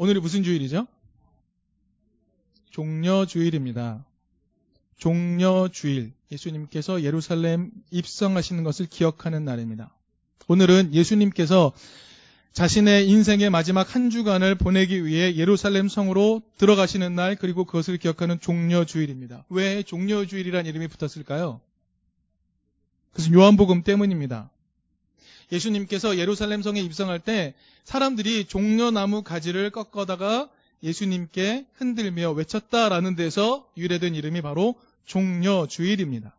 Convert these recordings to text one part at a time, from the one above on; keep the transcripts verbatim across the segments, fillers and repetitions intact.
오늘이 무슨 주일이죠? 종려주일입니다. 종려주일, 예수님께서 예루살렘 입성하시는 것을 기억하는 날입니다. 오늘은 예수님께서 자신의 인생의 마지막 한 주간을 보내기 위해 예루살렘 성으로 들어가시는 날, 그리고 그것을 기억하는 종려주일입니다. 왜 종려주일이라는 이름이 붙었을까요? 그것은 요한복음 때문입니다. 예수님께서 예루살렘 성에 입성할 때 사람들이 종려나무 가지를 꺾어다가 예수님께 흔들며 외쳤다라는 데서 유래된 이름이 바로 종려주일입니다.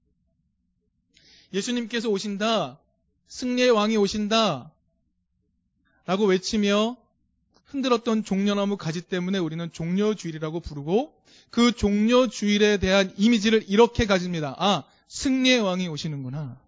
예수님께서 오신다, 승리의 왕이 오신다 라고 외치며 흔들었던 종려나무 가지 때문에 우리는 종려주일이라고 부르고, 그 종려주일에 대한 이미지를 이렇게 가집니다. 아, 승리의 왕이 오시는구나.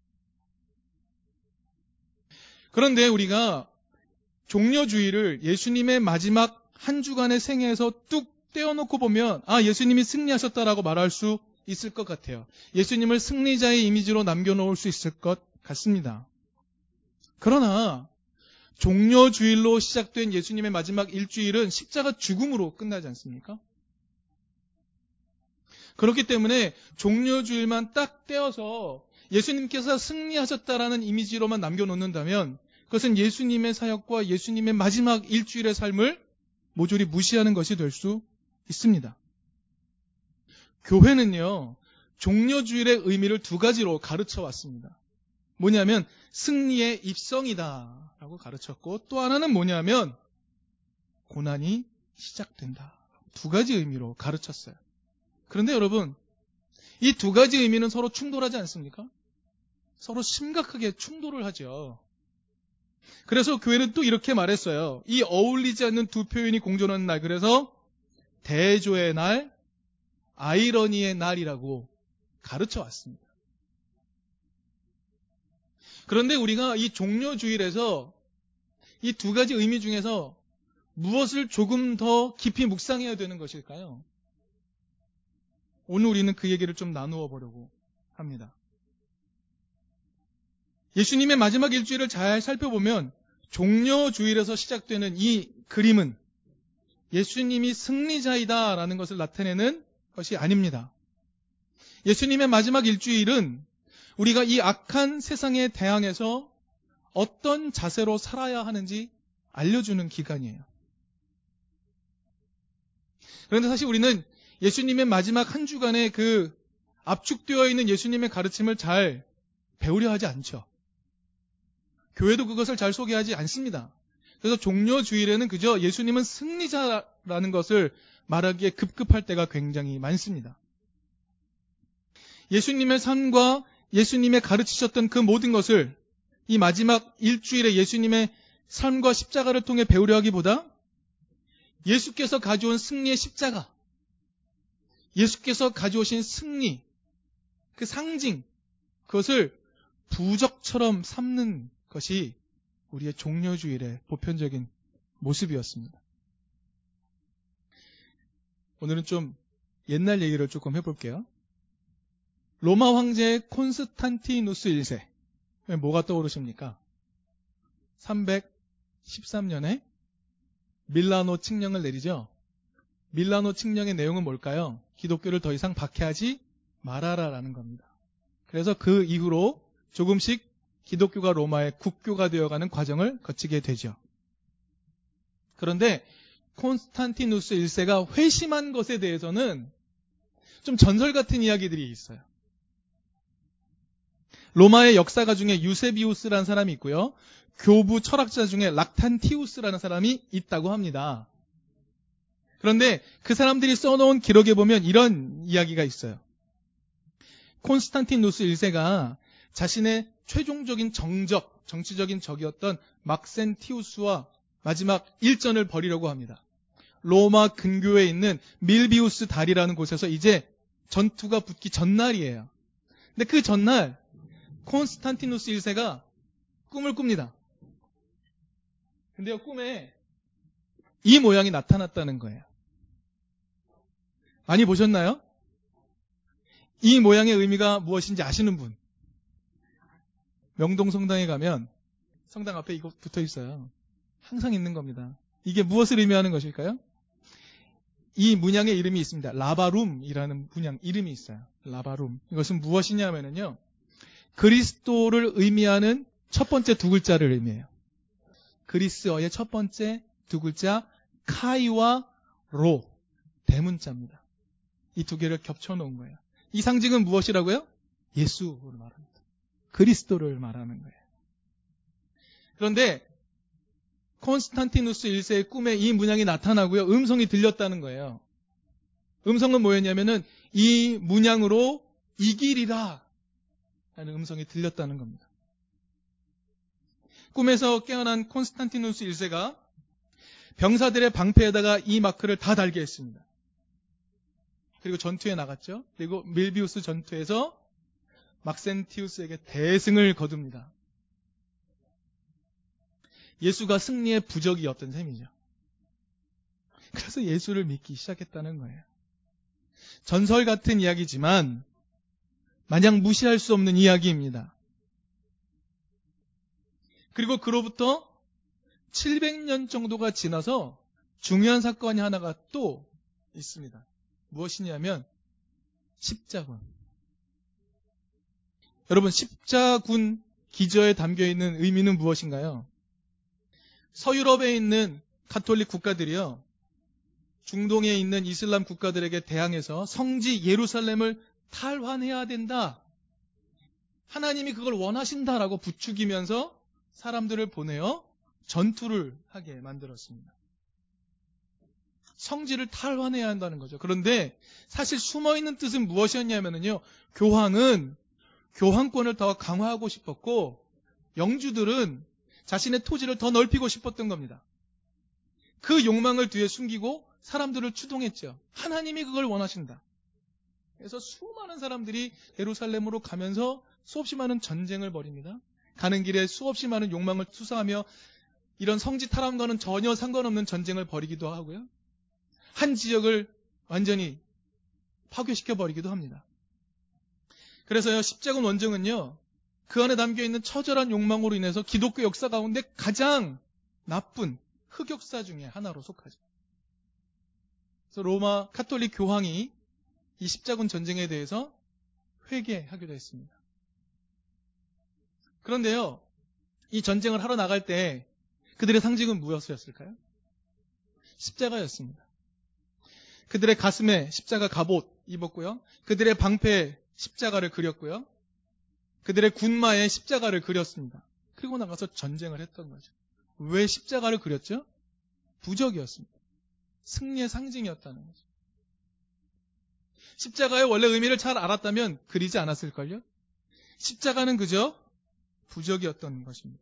그런데 우리가 종려주일을 예수님의 마지막 한 주간의 생애에서 뚝 떼어놓고 보면 아, 예수님이 승리하셨다라고 말할 수 있을 것 같아요. 예수님을 승리자의 이미지로 남겨놓을 수 있을 것 같습니다. 그러나 종려주일로 시작된 예수님의 마지막 일주일은 십자가 죽음으로 끝나지 않습니까? 그렇기 때문에 종려주일만 딱 떼어서 예수님께서 승리하셨다라는 이미지로만 남겨놓는다면 그것은 예수님의 사역과 예수님의 마지막 일주일의 삶을 모조리 무시하는 것이 될 수 있습니다. 교회는요, 종려주일의 의미를 두 가지로 가르쳐 왔습니다. 뭐냐면 승리의 입성이다 라고 가르쳤고, 또 하나는 뭐냐면 고난이 시작된다. 두 가지 의미로 가르쳤어요. 그런데 여러분, 이 두 가지 의미는 서로 충돌하지 않습니까? 서로 심각하게 충돌을 하죠. 그래서 교회는 또 이렇게 말했어요. 이 어울리지 않는 두 표현이 공존하는 날, 그래서 대조의 날, 아이러니의 날이라고 가르쳐 왔습니다. 그런데 우리가 이 종려주일에서 이 두 가지 의미 중에서 무엇을 조금 더 깊이 묵상해야 되는 것일까요? 오늘 우리는 그 얘기를 좀 나누어 보려고 합니다. 예수님의 마지막 일주일을 잘 살펴보면 종려주일에서 시작되는 이 그림은 예수님이 승리자이다라는 것을 나타내는 것이 아닙니다. 예수님의 마지막 일주일은 우리가 이 악한 세상에 대항해서 어떤 자세로 살아야 하는지 알려주는 기간이에요. 그런데 사실 우리는 예수님의 마지막 한 주간의 그 압축되어 있는 예수님의 가르침을 잘 배우려 하지 않죠. 교회도 그것을 잘 소개하지 않습니다. 그래서 종려주일에는 그저 예수님은 승리자라는 것을 말하기에 급급할 때가 굉장히 많습니다. 예수님의 삶과 예수님의 가르치셨던 그 모든 것을 이 마지막 일주일에 예수님의 삶과 십자가를 통해 배우려 하기보다 예수께서 가져온 승리의 십자가, 예수께서 가져오신 승리, 그 상징, 그것을 부적처럼 삼는 것이 우리의 종려주일의 보편적인 모습이었습니다. 오늘은 좀 옛날 얘기를 조금 해볼게요. 로마 황제 콘스탄티누스 일 세. 뭐가 떠오르십니까? 삼백십삼 년에 밀라노 칙령을 내리죠. 밀라노 칙령의 내용은 뭘까요? 기독교를 더 이상 박해하지 말아라라는 겁니다. 그래서 그 이후로 조금씩 기독교가 로마의 국교가 되어가는 과정을 거치게 되죠. 그런데 콘스탄티누스 일 세가 회심한 것에 대해서는 좀 전설 같은 이야기들이 있어요. 로마의 역사가 중에 유세비우스라는 사람이 있고요. 교부 철학자 중에 락탄티우스라는 사람이 있다고 합니다. 그런데 그 사람들이 써놓은 기록에 보면 이런 이야기가 있어요. 콘스탄티누스 일 세가 자신의 최종적인 정적, 정치적인 적이었던 막센티우스와 마지막 일전을 벌이려고 합니다. 로마 근교에 있는 밀비우스 다리라는 곳에서 이제 전투가 붙기 전날이에요. 근데 그 전날 콘스탄티누스 일 세가 꿈을 꿉니다. 근데요, 꿈에 이 모양이 나타났다는 거예요. 많이 보셨나요? 이 모양의 의미가 무엇인지 아시는 분? 명동 성당에 가면 성당 앞에 이거 붙어 있어요. 항상 있는 겁니다. 이게 무엇을 의미하는 것일까요? 이 문양의 이름이 있습니다. 라바룸이라는 문양 이름이 있어요. 라바룸. 이것은 무엇이냐면요. 그리스도를 의미하는 첫 번째 두 글자를 의미해요. 그리스어의 첫 번째 두 글자 카이와 로, 대문자입니다. 이 두 개를 겹쳐놓은 거예요. 이 상징은 무엇이라고요? 예수를 말합니다. 그리스도를 말하는 거예요. 그런데 콘스탄티누스 일 세의 꿈에 이 문양이 나타나고요. 음성이 들렸다는 거예요. 음성은 뭐였냐면은 이 문양으로 이기리라 하는 음성이 들렸다는 겁니다. 꿈에서 깨어난 콘스탄티누스 일 세가 병사들의 방패에다가 이 마크를 다 달게 했습니다. 그리고 전투에 나갔죠. 그리고 밀비우스 전투에서 막센티우스에게 대승을 거둡니다. 예수가 승리의 부적이었던 셈이죠. 그래서 예수를 믿기 시작했다는 거예요. 전설 같은 이야기지만 마냥 무시할 수 없는 이야기입니다. 그리고 그로부터 칠백 년 정도가 지나서 중요한 사건이 하나가 또 있습니다. 무엇이냐면 십자군. 여러분, 십자군 기저에 담겨있는 의미는 무엇인가요? 서유럽에 있는 가톨릭 국가들이요, 중동에 있는 이슬람 국가들에게 대항해서 성지 예루살렘을 탈환해야 된다, 하나님이 그걸 원하신다라고 부추기면서 사람들을 보내어 전투를 하게 만들었습니다. 성지를 탈환해야 한다는 거죠. 그런데 사실 숨어있는 뜻은 무엇이었냐면요, 교황은 교황권을 더 강화하고 싶었고 영주들은 자신의 토지를 더 넓히고 싶었던 겁니다. 그 욕망을 뒤에 숨기고 사람들을 추동했죠. 하나님이 그걸 원하신다. 그래서 수많은 사람들이 예루살렘으로 가면서 수없이 많은 전쟁을 벌입니다. 가는 길에 수없이 많은 욕망을 투사하며 이런 성지 탈환과는 전혀 상관없는 전쟁을 벌이기도 하고요. 한 지역을 완전히 파괴시켜 버리기도 합니다. 그래서요, 십자군 원정은요, 그 안에 담겨있는 처절한 욕망으로 인해서 기독교 역사 가운데 가장 나쁜 흑역사 중에 하나로 속하죠. 그래서 로마 카톨릭 교황이 이 십자군 전쟁에 대해서 회개하기도 했습니다. 그런데요, 이 전쟁을 하러 나갈 때 그들의 상징은 무엇이었을까요? 십자가였습니다. 그들의 가슴에 십자가 갑옷 입었고요. 그들의 방패에 십자가를 그렸고요. 그들의 군마에 십자가를 그렸습니다. 그리고 나가서 전쟁을 했던 거죠. 왜 십자가를 그렸죠? 부적이었습니다. 승리의 상징이었다는 거죠. 십자가의 원래 의미를 잘 알았다면 그리지 않았을걸요? 십자가는 그저 부적이었던 것입니다.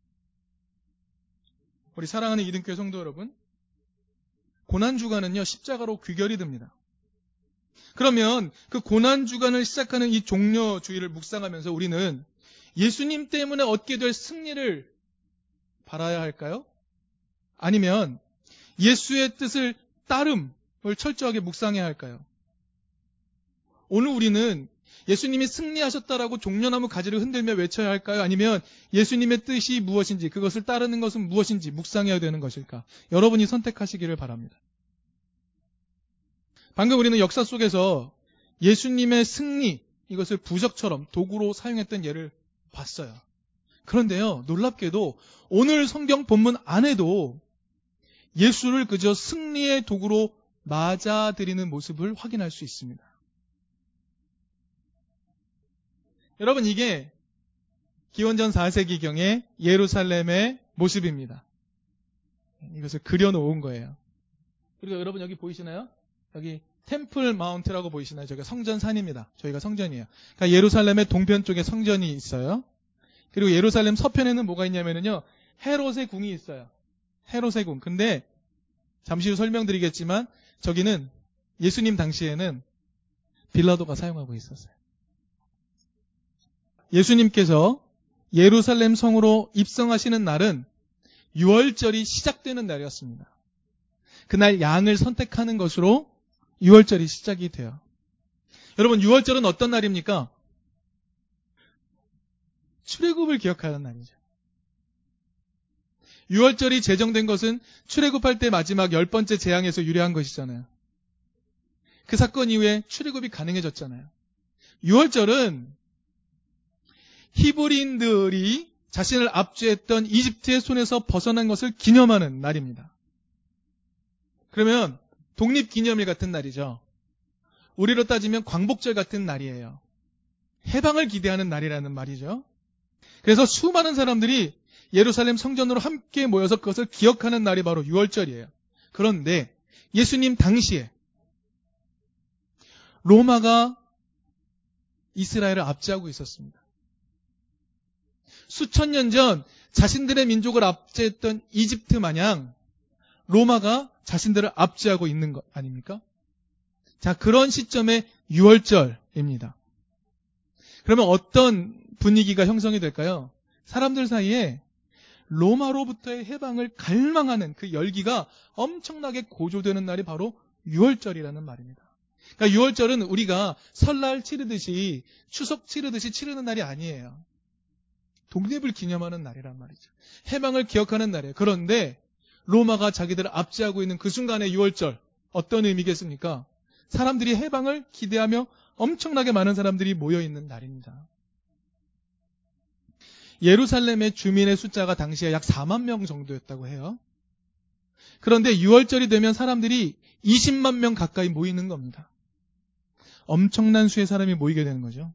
우리 사랑하는 이등교회 성도 여러분, 고난주간은요, 십자가로 귀결이 됩니다. 그러면 그 고난주간을 시작하는 이 종려주의를 묵상하면서 우리는 예수님 때문에 얻게 될 승리를 바라야 할까요? 아니면 예수의 뜻을 따름을 철저하게 묵상해야 할까요? 오늘 우리는 예수님이 승리하셨다라고 종려나무 가지를 흔들며 외쳐야 할까요? 아니면 예수님의 뜻이 무엇인지, 그것을 따르는 것은 무엇인지 묵상해야 되는 것일까? 여러분이 선택하시기를 바랍니다. 방금 우리는 역사 속에서 예수님의 승리, 이것을 부적처럼 도구로 사용했던 예를 봤어요. 그런데요, 놀랍게도 오늘 성경 본문 안에도 예수를 그저 승리의 도구로 맞아들이는 모습을 확인할 수 있습니다. 여러분, 이게 기원전 사 세기경의 예루살렘의 모습입니다. 이것을 그려놓은 거예요. 그리고 여러분 여기 보이시나요? 여기 템플 마운트라고 보이시나요? 저기가 성전산입니다. 저희가 성전이에요. 그러니까 예루살렘의 동편 쪽에 성전이 있어요. 그리고 예루살렘 서편에는 뭐가 있냐면요, 헤롯의 궁이 있어요. 헤롯의 궁. 근데 잠시 후 설명드리겠지만 저기는 예수님 당시에는 빌라도가 사용하고 있었어요. 예수님께서 예루살렘 성으로 입성하시는 날은 유월절이 시작되는 날이었습니다. 그날 양을 선택하는 것으로 유월절이 시작이 돼요. 여러분, 유월절은 어떤 날입니까? 출애굽을 기억하는 날이죠. 유월절이 제정된 것은 출애굽할 때 마지막 열 번째 재앙에서 유래한 것이잖아요. 그 사건 이후에 출애굽이 가능해졌잖아요. 유월절은 히브리인들이 자신을 압제했던 이집트의 손에서 벗어난 것을 기념하는 날입니다. 그러면 독립기념일 같은 날이죠. 우리로 따지면 광복절 같은 날이에요. 해방을 기대하는 날이라는 말이죠. 그래서 수많은 사람들이 예루살렘 성전으로 함께 모여서 그것을 기억하는 날이 바로 유월절이에요. 그런데 예수님 당시에 로마가 이스라엘을 압제하고 있었습니다. 수천 년 전 자신들의 민족을 압제했던 이집트 마냥 로마가 자신들을 압제하고 있는 것 아닙니까? 자, 그런 시점의 유월절입니다. 그러면 어떤 분위기가 형성이 될까요? 사람들 사이에 로마로부터의 해방을 갈망하는 그 열기가 엄청나게 고조되는 날이 바로 유월절이라는 말입니다. 그러니까 유월절은 우리가 설날 치르듯이 추석 치르듯이 치르는 날이 아니에요. 독립을 기념하는 날이란 말이죠. 해방을 기억하는 날이에요. 그런데 로마가 자기들을 압제하고 있는 그 순간의 유월절 어떤 의미겠습니까? 사람들이 해방을 기대하며 엄청나게 많은 사람들이 모여있는 날입니다. 예루살렘의 주민의 숫자가 당시에 약 사만 명 정도였다고 해요. 그런데 유월절이 되면 사람들이 이십만 명 가까이 모이는 겁니다. 엄청난 수의 사람이 모이게 되는 거죠.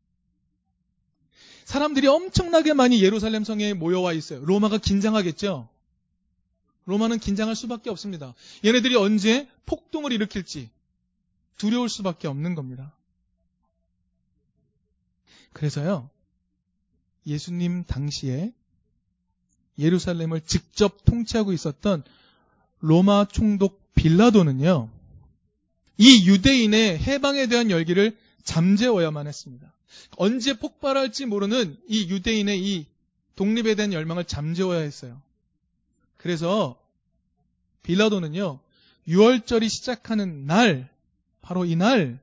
사람들이 엄청나게 많이 예루살렘 성에 모여와 있어요. 로마가 긴장하겠죠? 로마는 긴장할 수밖에 없습니다. 얘네들이 언제 폭동을 일으킬지 두려울 수밖에 없는 겁니다. 그래서요, 예수님 당시에 예루살렘을 직접 통치하고 있었던 로마 총독 빌라도는요, 이 유대인의 해방에 대한 열기를 잠재워야만 했습니다. 언제 폭발할지 모르는 이 유대인의 이 독립에 대한 열망을 잠재워야 했어요. 그래서 빌라도는요, 유월절이 시작하는 날, 바로 이날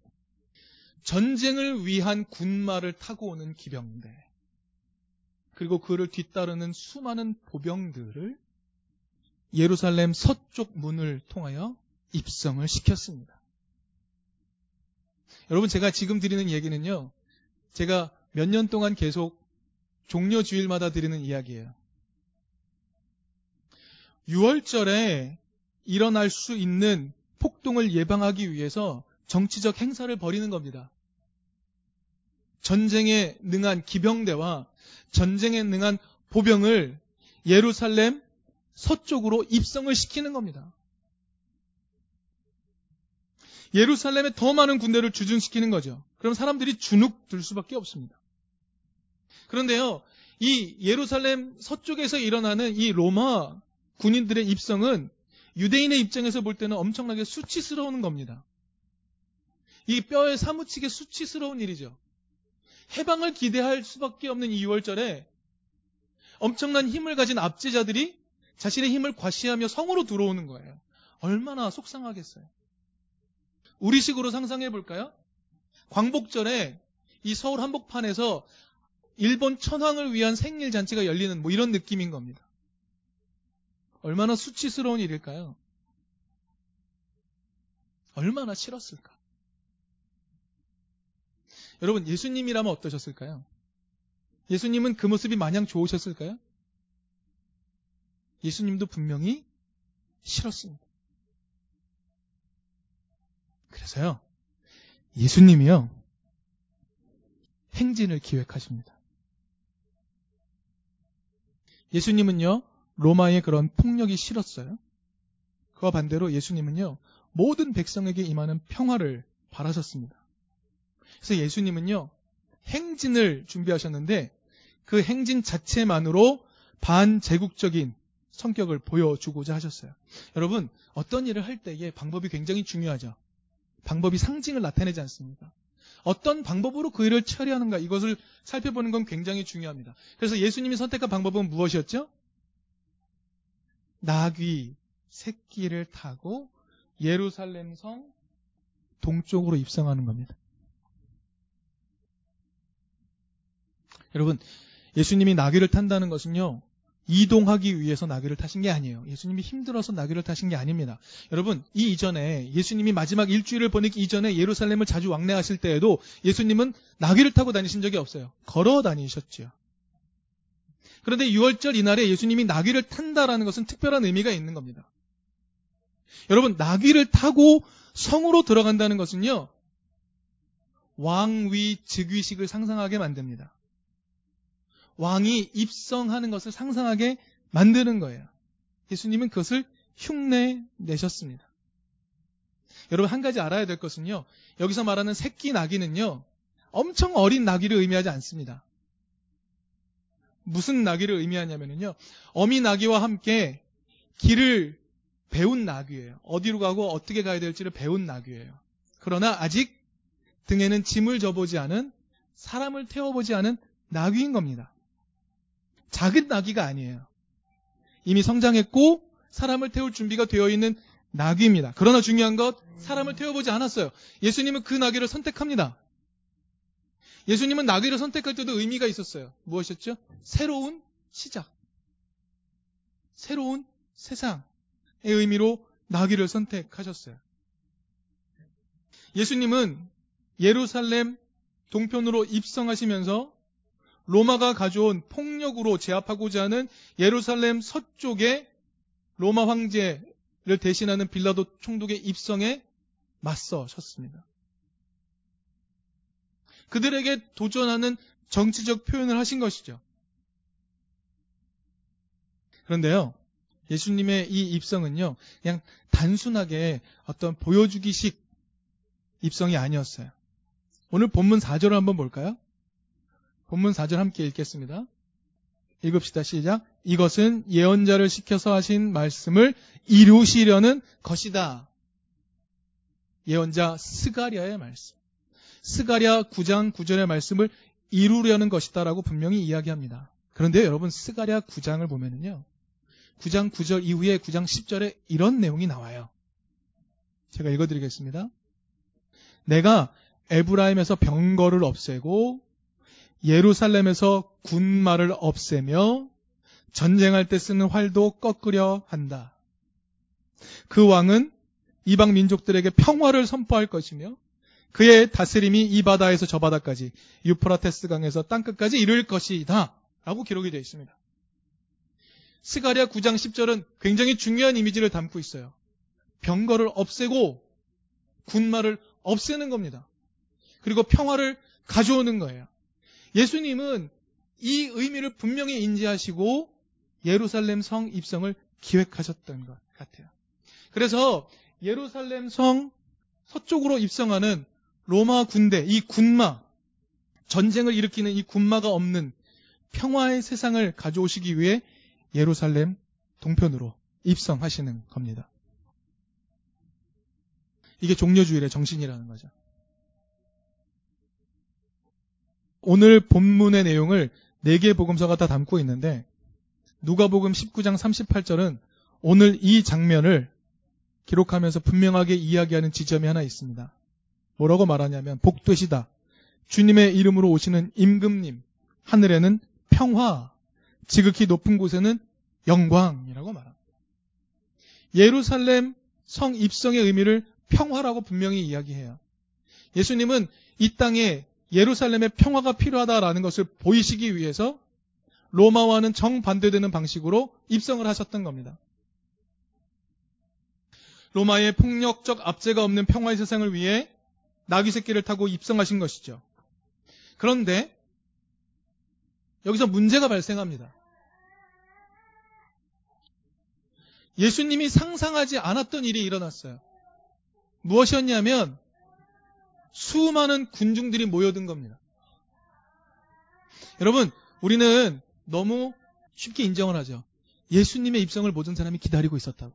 전쟁을 위한 군마를 타고 오는 기병대, 그리고 그를 뒤따르는 수많은 보병들을 예루살렘 서쪽 문을 통하여 입성을 시켰습니다. 여러분, 제가 지금 드리는 얘기는요, 제가 몇 년 동안 계속 종려주일마다 드리는 이야기예요. 유월절에 일어날 수 있는 폭동을 예방하기 위해서 정치적 행사를 벌이는 겁니다. 전쟁에 능한 기병대와 전쟁에 능한 보병을 예루살렘 서쪽으로 입성을 시키는 겁니다. 예루살렘에 더 많은 군대를 주둔시키는 거죠. 그럼 사람들이 주눅 들 수밖에 없습니다. 그런데요, 이 예루살렘 서쪽에서 일어나는 이 로마 군인들의 입성은 유대인의 입장에서 볼 때는 엄청나게 수치스러운 겁니다. 이 뼈에 사무치게 수치스러운 일이죠. 해방을 기대할 수밖에 없는 이 유월절에 엄청난 힘을 가진 압제자들이 자신의 힘을 과시하며 성으로 들어오는 거예요. 얼마나 속상하겠어요. 우리식으로 상상해 볼까요? 광복절에 이 서울 한복판에서 일본 천황을 위한 생일 잔치가 열리는 뭐 이런 느낌인 겁니다. 얼마나 수치스러운 일일까요? 얼마나 싫었을까? 여러분, 예수님이라면 어떠셨을까요? 예수님은 그 모습이 마냥 좋으셨을까요? 예수님도 분명히 싫었습니다. 그래서요, 예수님이요, 행진을 기획하십니다. 예수님은요, 로마의 그런 폭력이 싫었어요. 그와 반대로 예수님은요, 모든 백성에게 임하는 평화를 바라셨습니다. 그래서 예수님은요, 행진을 준비하셨는데 그 행진 자체만으로 반제국적인 성격을 보여주고자 하셨어요. 여러분, 어떤 일을 할 때에 방법이 굉장히 중요하죠. 방법이 상징을 나타내지 않습니까? 어떤 방법으로 그 일을 처리하는가, 이것을 살펴보는 건 굉장히 중요합니다. 그래서 예수님이 선택한 방법은 무엇이었죠? 나귀 새끼를 타고 예루살렘 성 동쪽으로 입성하는 겁니다. 여러분, 예수님이 나귀를 탄다는 것은요, 이동하기 위해서 나귀를 타신 게 아니에요. 예수님이 힘들어서 나귀를 타신 게 아닙니다. 여러분, 이 이전에 예수님이 마지막 일주일을 보내기 이전에 예루살렘을 자주 왕래하실 때에도 예수님은 나귀를 타고 다니신 적이 없어요. 걸어 다니셨죠. 그런데 유월절 이날에 예수님이 나귀를 탄다라는 것은 특별한 의미가 있는 겁니다. 여러분, 나귀를 타고 성으로 들어간다는 것은요, 왕위 즉위식을 상상하게 만듭니다. 왕이 입성하는 것을 상상하게 만드는 거예요. 예수님은 그것을 흉내 내셨습니다. 여러분, 한 가지 알아야 될 것은요, 여기서 말하는 새끼 나귀는요, 엄청 어린 나귀를 의미하지 않습니다. 무슨 나귀를 의미하냐면요, 어미 나귀와 함께 길을 배운 나귀예요. 어디로 가고 어떻게 가야 될지를 배운 나귀예요. 그러나 아직 등에는 짐을 져보지 않은, 사람을 태워보지 않은 나귀인 겁니다. 작은 나귀가 아니에요. 이미 성장했고 사람을 태울 준비가 되어 있는 나귀입니다. 그러나 중요한 것, 사람을 태워보지 않았어요. 예수님은 그 나귀를 선택합니다. 예수님은 나귀를 선택할 때도 의미가 있었어요. 무엇이었죠? 새로운 시작, 새로운 세상의 의미로 나귀를 선택하셨어요. 예수님은 예루살렘 동편으로 입성하시면서 로마가 가져온 폭력으로 제압하고자 하는 예루살렘 서쪽에 로마 황제를 대신하는 빌라도 총독의 입성에 맞서셨습니다. 그들에게 도전하는 정치적 표현을 하신 것이죠. 그런데요, 예수님의 이 입성은요, 그냥 단순하게 어떤 보여주기식 입성이 아니었어요. 오늘 본문 사 절을 한번 볼까요? 본문 사 절 함께 읽겠습니다. 읽읍시다. 시작. 이것은 예언자를 시켜서 하신 말씀을 이루시려는 것이다. 예언자 스가랴의 말씀. 스가랴 구 장 구 절의 말씀을 이루려는 것이다 라고 분명히 이야기합니다. 그런데 여러분, 스가랴 구 장을 보면은요, 구 장 구 절 이후에 구 장 십 절에 이런 내용이 나와요. 제가 읽어드리겠습니다. 내가 에브라임에서 병거를 없애고 예루살렘에서 군마를 없애며 전쟁할 때 쓰는 활도 꺾으려 한다. 그 왕은 이방 민족들에게 평화를 선포할 것이며 그의 다스림이 이 바다에서 저 바다까지 유프라테스 강에서 땅끝까지 이룰 것이다 라고 기록이 되어 있습니다. 스가랴 구 장 십 절은 굉장히 중요한 이미지를 담고 있어요. 병거를 없애고 군마를 없애는 겁니다. 그리고 평화를 가져오는 거예요. 예수님은 이 의미를 분명히 인지하시고 예루살렘 성 입성을 기획하셨던 것 같아요. 그래서 예루살렘 성 서쪽으로 입성하는 로마 군대, 이 군마, 전쟁을 일으키는 이 군마가 없는 평화의 세상을 가져오시기 위해 예루살렘 동편으로 입성하시는 겁니다. 이게 종려주일의 정신이라는 거죠. 오늘 본문의 내용을 네 개의 복음서가 다 담고 있는데 누가복음 십구 장 삼십팔 절은 오늘 이 장면을 기록하면서 분명하게 이야기하는 지점이 하나 있습니다. 뭐라고 말하냐면 복되시다. 주님의 이름으로 오시는 임금님. 하늘에는 평화, 지극히 높은 곳에는 영광이라고 말합니다. 예루살렘 성 입성의 의미를 평화라고 분명히 이야기해요. 예수님은 이 땅에 예루살렘의 평화가 필요하다라는 것을 보이시기 위해서 로마와는 정반대되는 방식으로 입성을 하셨던 겁니다. 로마의 폭력적 압제가 없는 평화의 세상을 위해 나귀 새끼를 타고 입성하신 것이죠. 그런데 여기서 문제가 발생합니다. 예수님이 상상하지 않았던 일이 일어났어요. 무엇이었냐면 수많은 군중들이 모여든 겁니다. 여러분, 우리는 너무 쉽게 인정을 하죠. 예수님의 입성을 모든 사람이 기다리고 있었다고.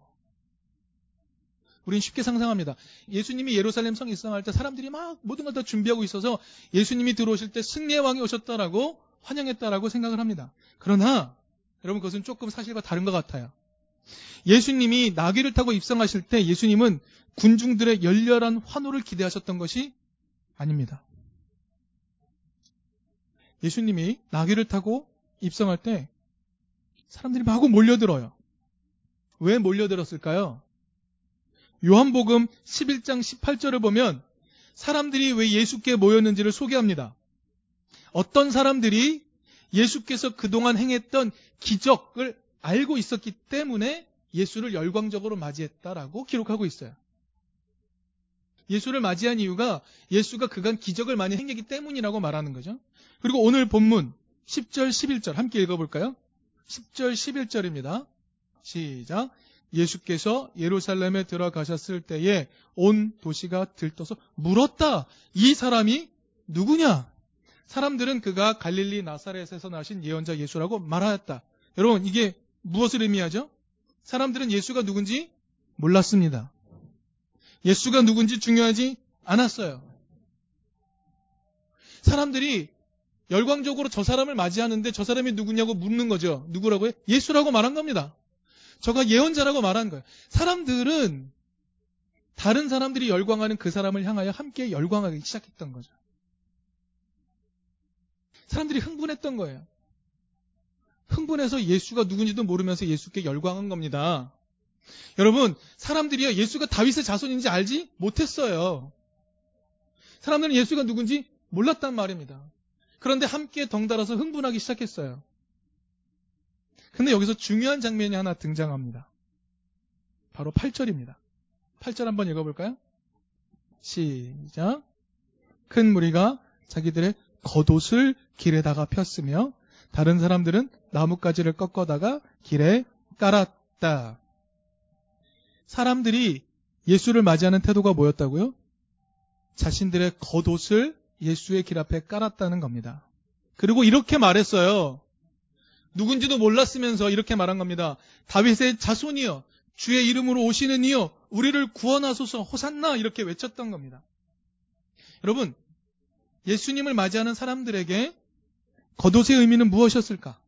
우리는 쉽게 상상합니다. 예수님이 예루살렘 성 입성할 때 사람들이 막 모든 걸 다 준비하고 있어서 예수님이 들어오실 때 승리의 왕이 오셨다라고 환영했다라고 생각을 합니다. 그러나 여러분, 그것은 조금 사실과 다른 것 같아요. 예수님이 나귀를 타고 입성하실 때 예수님은 군중들의 열렬한 환호를 기대하셨던 것이 아닙니다. 예수님이 나귀를 타고 입성할 때 사람들이 마구 몰려들어요. 왜 몰려들었을까요? 요한복음 십일 장 십팔 절을 보면 사람들이 왜 예수께 모였는지를 소개합니다. 어떤 사람들이 예수께서 그동안 행했던 기적을 알고 있었기 때문에 예수를 열광적으로 맞이했다라고 기록하고 있어요. 예수를 맞이한 이유가 예수가 그간 기적을 많이 행했기 때문이라고 말하는 거죠. 그리고 오늘 본문 십 절 십일 절 함께 읽어볼까요? 십 절 십일 절입니다. 시작. 예수께서 예루살렘에 들어가셨을 때에 온 도시가 들떠서 물었다. 이 사람이 누구냐? 사람들은 그가 갈릴리 나사렛에서 나신 예언자 예수라고 말하였다. 여러분, 이게 무엇을 의미하죠? 사람들은 예수가 누군지 몰랐습니다. 예수가 누군지 중요하지 않았어요. 사람들이 열광적으로 저 사람을 맞이하는데 저 사람이 누구냐고 묻는 거죠. 누구라고요? 예수라고 말한 겁니다. 저가 예언자라고 말한 거예요. 사람들은 다른 사람들이 열광하는 그 사람을 향하여 함께 열광하기 시작했던 거죠. 사람들이 흥분했던 거예요. 흥분해서 예수가 누군지도 모르면서 예수께 열광한 겁니다. 여러분, 사람들이요, 예수가 다윗의 자손인지 알지 못했어요. 사람들은 예수가 누군지 몰랐단 말입니다. 그런데 함께 덩달아서 흥분하기 시작했어요. 근데 여기서 중요한 장면이 하나 등장합니다. 바로 팔 절입니다. 팔 절 한번 읽어볼까요? 시작. 큰 무리가 자기들의 겉옷을 길에다가 폈으며 다른 사람들은 나뭇가지를 꺾어다가 길에 깔았다. 사람들이 예수를 맞이하는 태도가 뭐였다고요? 자신들의 겉옷을 예수의 길 앞에 깔았다는 겁니다. 그리고 이렇게 말했어요. 누군지도 몰랐으면서 이렇게 말한 겁니다. 다윗의 자손이여, 주의 이름으로 오시는 이여, 우리를 구원하소서, 호산나, 이렇게 외쳤던 겁니다. 여러분, 예수님을 맞이하는 사람들에게 겉옷의 의미는 무엇이었을까?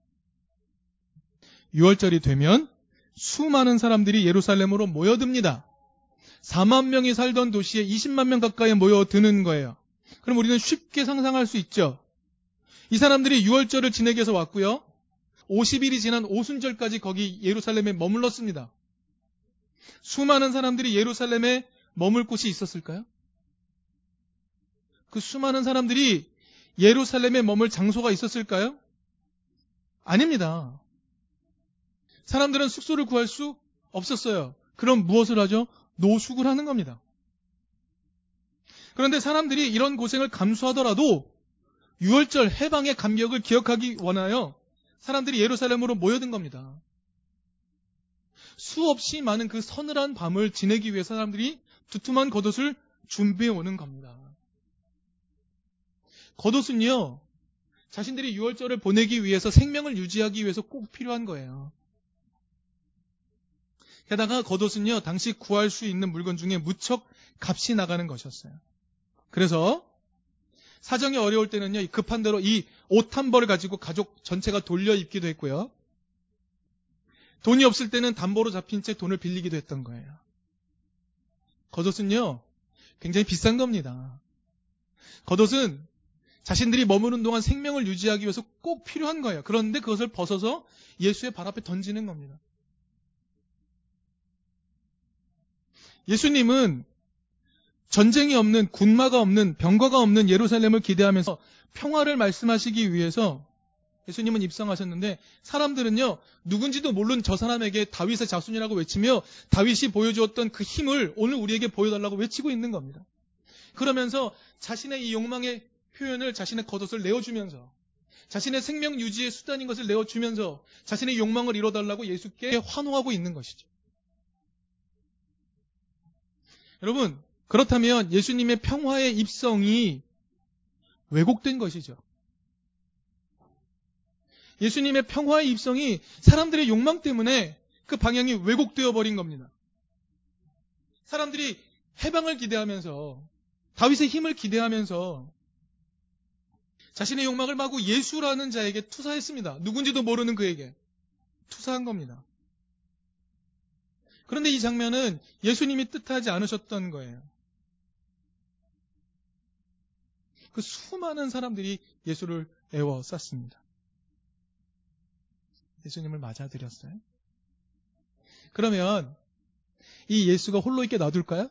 유월절이 되면 수많은 사람들이 예루살렘으로 모여듭니다. 사만 명이 살던 도시에 이십만 명 가까이 모여드는 거예요. 그럼 우리는 쉽게 상상할 수 있죠. 이 사람들이 유월절을 지내기 위해서 왔고요. 오십 일이 지난 오순절까지 거기 예루살렘에 머물렀습니다. 수많은 사람들이 예루살렘에 머물 곳이 있었을까요? 그 수많은 사람들이 예루살렘에 머물 장소가 있었을까요? 아닙니다. 사람들은 숙소를 구할 수 없었어요. 그럼 무엇을 하죠? 노숙을 하는 겁니다. 그런데 사람들이 이런 고생을 감수하더라도 유월절 해방의 감격을 기억하기 원하여 사람들이 예루살렘으로 모여든 겁니다. 수없이 많은 그 서늘한 밤을 지내기 위해 사람들이 두툼한 겉옷을 준비해 오는 겁니다. 겉옷은요, 자신들이 유월절을 보내기 위해서 생명을 유지하기 위해서 꼭 필요한 거예요. 게다가 겉옷은요, 당시 구할 수 있는 물건 중에 무척 값이 나가는 것이었어요. 그래서 사정이 어려울 때는요, 급한 대로 이 옷 한 벌을 가지고 가족 전체가 돌려 입기도 했고요. 돈이 없을 때는 담보로 잡힌 채 돈을 빌리기도 했던 거예요. 겉옷은요, 굉장히 비싼 겁니다. 겉옷은 자신들이 머무는 동안 생명을 유지하기 위해서 꼭 필요한 거예요. 그런데 그것을 벗어서 예수의 발 앞에 던지는 겁니다. 예수님은 전쟁이 없는, 군마가 없는, 병거가 없는 예루살렘을 기대하면서 평화를 말씀하시기 위해서 예수님은 입성하셨는데, 사람들은요, 누군지도 모르는 저 사람에게 다윗의 자손이라고 외치며 다윗이 보여주었던 그 힘을 오늘 우리에게 보여달라고 외치고 있는 겁니다. 그러면서 자신의 이 욕망의 표현을, 자신의 겉옷을 내어주면서, 자신의 생명 유지의 수단인 것을 내어주면서 자신의 욕망을 이뤄달라고 예수께 환호하고 있는 것이죠. 여러분, 그렇다면 예수님의 평화의 입성이 왜곡된 것이죠. 예수님의 평화의 입성이 사람들의 욕망 때문에 그 방향이 왜곡되어 버린 겁니다. 사람들이 해방을 기대하면서, 다윗의 힘을 기대하면서 자신의 욕망을 마구 예수라는 자에게 투사했습니다. 누군지도 모르는 그에게 투사한 겁니다. 그런데 이 장면은 예수님이 뜻하지 않으셨던 거예요. 그 수많은 사람들이 예수를 애워쌌습니다. 예수님을 맞아들였어요. 그러면 이 예수가 홀로 있게 놔둘까요?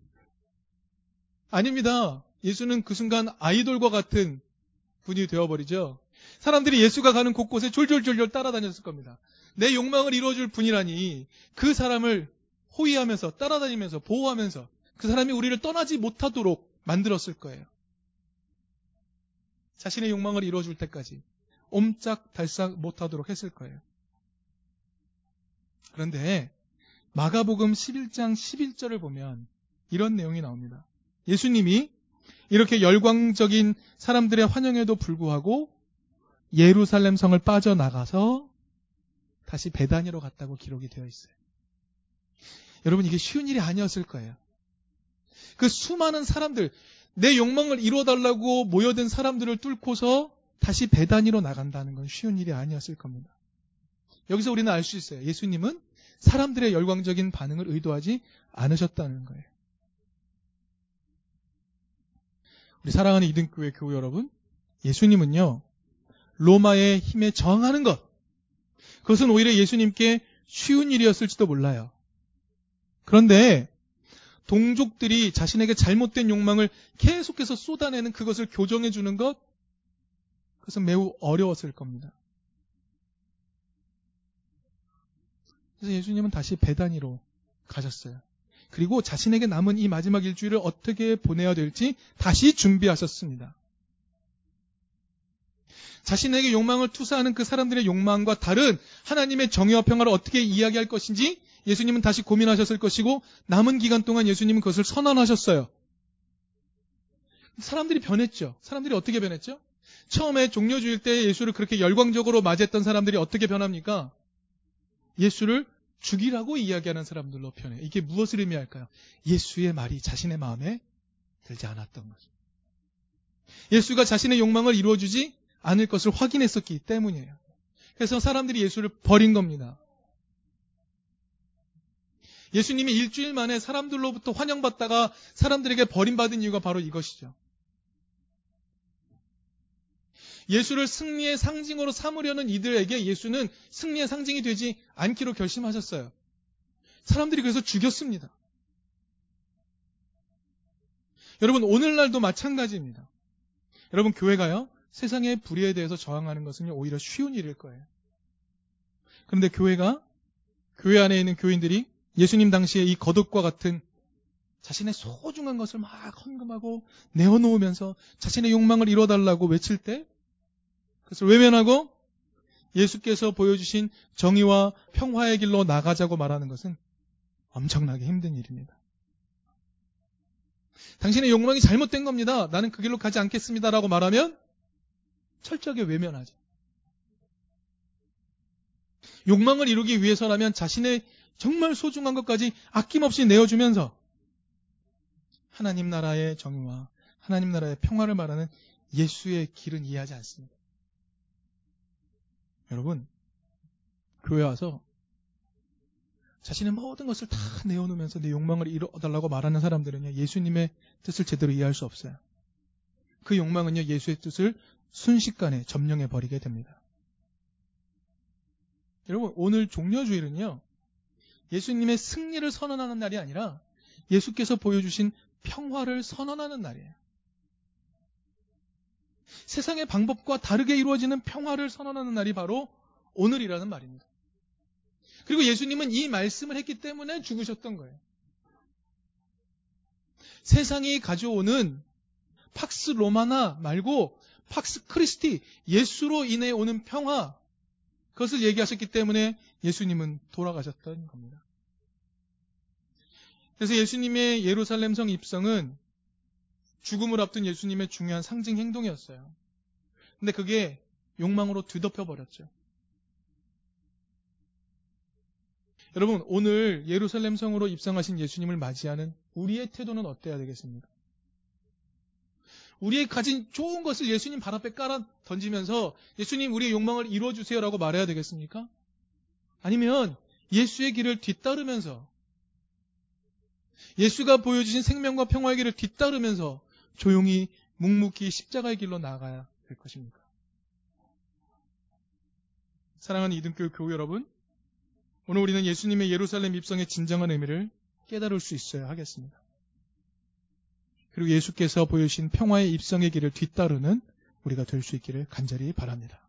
아닙니다. 예수는 그 순간 아이돌과 같은 분이 되어버리죠. 사람들이 예수가 가는 곳곳에 졸졸졸졸 따라다녔을 겁니다. 내 욕망을 이루어줄 분이라니 그 사람을 호위하면서 따라다니면서 보호하면서 그 사람이 우리를 떠나지 못하도록 만들었을 거예요. 자신의 욕망을 이루어줄 때까지 옴짝달싹 못하도록 했을 거예요. 그런데 마가복음 십일 장 십일 절을 보면 이런 내용이 나옵니다. 예수님이 이렇게 열광적인 사람들의 환영에도 불구하고 예루살렘 성을 빠져나가서 다시 베다니로 갔다고 기록이 되어 있어요. 여러분, 이게 쉬운 일이 아니었을 거예요. 그 수많은 사람들, 내 욕망을 이루어달라고 모여든 사람들을 뚫고서 다시 베다니로 나간다는 건 쉬운 일이 아니었을 겁니다. 여기서 우리는 알 수 있어요. 예수님은 사람들의 열광적인 반응을 의도하지 않으셨다는 거예요. 우리 사랑하는 이등교회 교우 여러분, 예수님은요, 로마의 힘에 저항하는 것, 그것은 오히려 예수님께 쉬운 일이었을지도 몰라요. 그런데 동족들이 자신에게 잘못된 욕망을 계속해서 쏟아내는 그것을 교정해 주는 것, 그것은 매우 어려웠을 겁니다. 그래서 예수님은 다시 베다니로 가셨어요. 그리고 자신에게 남은 이 마지막 일주일을 어떻게 보내야 될지 다시 준비하셨습니다. 자신에게 욕망을 투사하는 그 사람들의 욕망과 다른 하나님의 정의와 평화를 어떻게 이야기할 것인지 예수님은 다시 고민하셨을 것이고, 남은 기간 동안 예수님은 그것을 선언하셨어요. 사람들이 변했죠. 사람들이 어떻게 변했죠? 처음에 종려주일 때 예수를 그렇게 열광적으로 맞이했던 사람들이 어떻게 변합니까? 예수를 죽이라고 이야기하는 사람들로 변해요. 이게 무엇을 의미할까요? 예수의 말이 자신의 마음에 들지 않았던 거죠. 예수가 자신의 욕망을 이루어주지 않을 것을 확인했었기 때문이에요. 그래서 사람들이 예수를 버린 겁니다. 예수님이 일주일 만에 사람들로부터 환영받다가 사람들에게 버림받은 이유가 바로 이것이죠. 예수를 승리의 상징으로 삼으려는 이들에게 예수는 승리의 상징이 되지 않기로 결심하셨어요. 사람들이 그래서 죽였습니다. 여러분, 오늘날도 마찬가지입니다. 여러분, 교회가요, 세상의 불의에 대해서 저항하는 것은 오히려 쉬운 일일 거예요. 그런데 교회가, 교회 안에 있는 교인들이 예수님 당시에 이 겉옷과 같은 자신의 소중한 것을 막 헌금하고 내어놓으면서 자신의 욕망을 이뤄달라고 외칠 때 그것을 외면하고 예수께서 보여주신 정의와 평화의 길로 나가자고 말하는 것은 엄청나게 힘든 일입니다. 당신의 욕망이 잘못된 겁니다. 나는 그 길로 가지 않겠습니다라고 말하면 철저하게 외면하죠. 욕망을 이루기 위해서라면 자신의 정말 소중한 것까지 아낌없이 내어주면서 하나님 나라의 정의와 하나님 나라의 평화를 말하는 예수의 길은 이해하지 않습니다. 여러분, 교회 와서 자신의 모든 것을 다 내어놓으면서 내 욕망을 이뤄달라고 말하는 사람들은요, 예수님의 뜻을 제대로 이해할 수 없어요. 그 욕망은요, 예수의 뜻을 순식간에 점령해버리게 됩니다. 여러분, 오늘 종려주일은요, 예수님의 승리를 선언하는 날이 아니라 예수께서 보여주신 평화를 선언하는 날이에요. 세상의 방법과 다르게 이루어지는 평화를 선언하는 날이 바로 오늘이라는 말입니다. 그리고 예수님은 이 말씀을 했기 때문에 죽으셨던 거예요. 세상이 가져오는 팍스 로마나 말고 팍스 크리스티, 예수로 인해 오는 평화, 그것을 얘기하셨기 때문에 예수님은 돌아가셨던 겁니다. 그래서 예수님의 예루살렘 성 입성은 죽음을 앞둔 예수님의 중요한 상징 행동이었어요. 근데 그게 욕망으로 뒤덮여 버렸죠. 여러분, 오늘 예루살렘 성으로 입성하신 예수님을 맞이하는 우리의 태도는 어때야 되겠습니까? 우리의 가진 좋은 것을 예수님 발 앞에 깔아 던지면서 예수님, 우리의 욕망을 이루어주세요라고 말해야 되겠습니까? 아니면 예수의 길을 뒤따르면서, 예수가 보여주신 생명과 평화의 길을 뒤따르면서 조용히 묵묵히 십자가의 길로 나아가야 될 것입니까? 사랑하는 이등교회 교우 여러분, 오늘 우리는 예수님의 예루살렘 입성의 진정한 의미를 깨달을 수 있어야 하겠습니다. 그리고 예수께서 보여주신 평화의 입성의 길을 뒤따르는 우리가 될 수 있기를 간절히 바랍니다.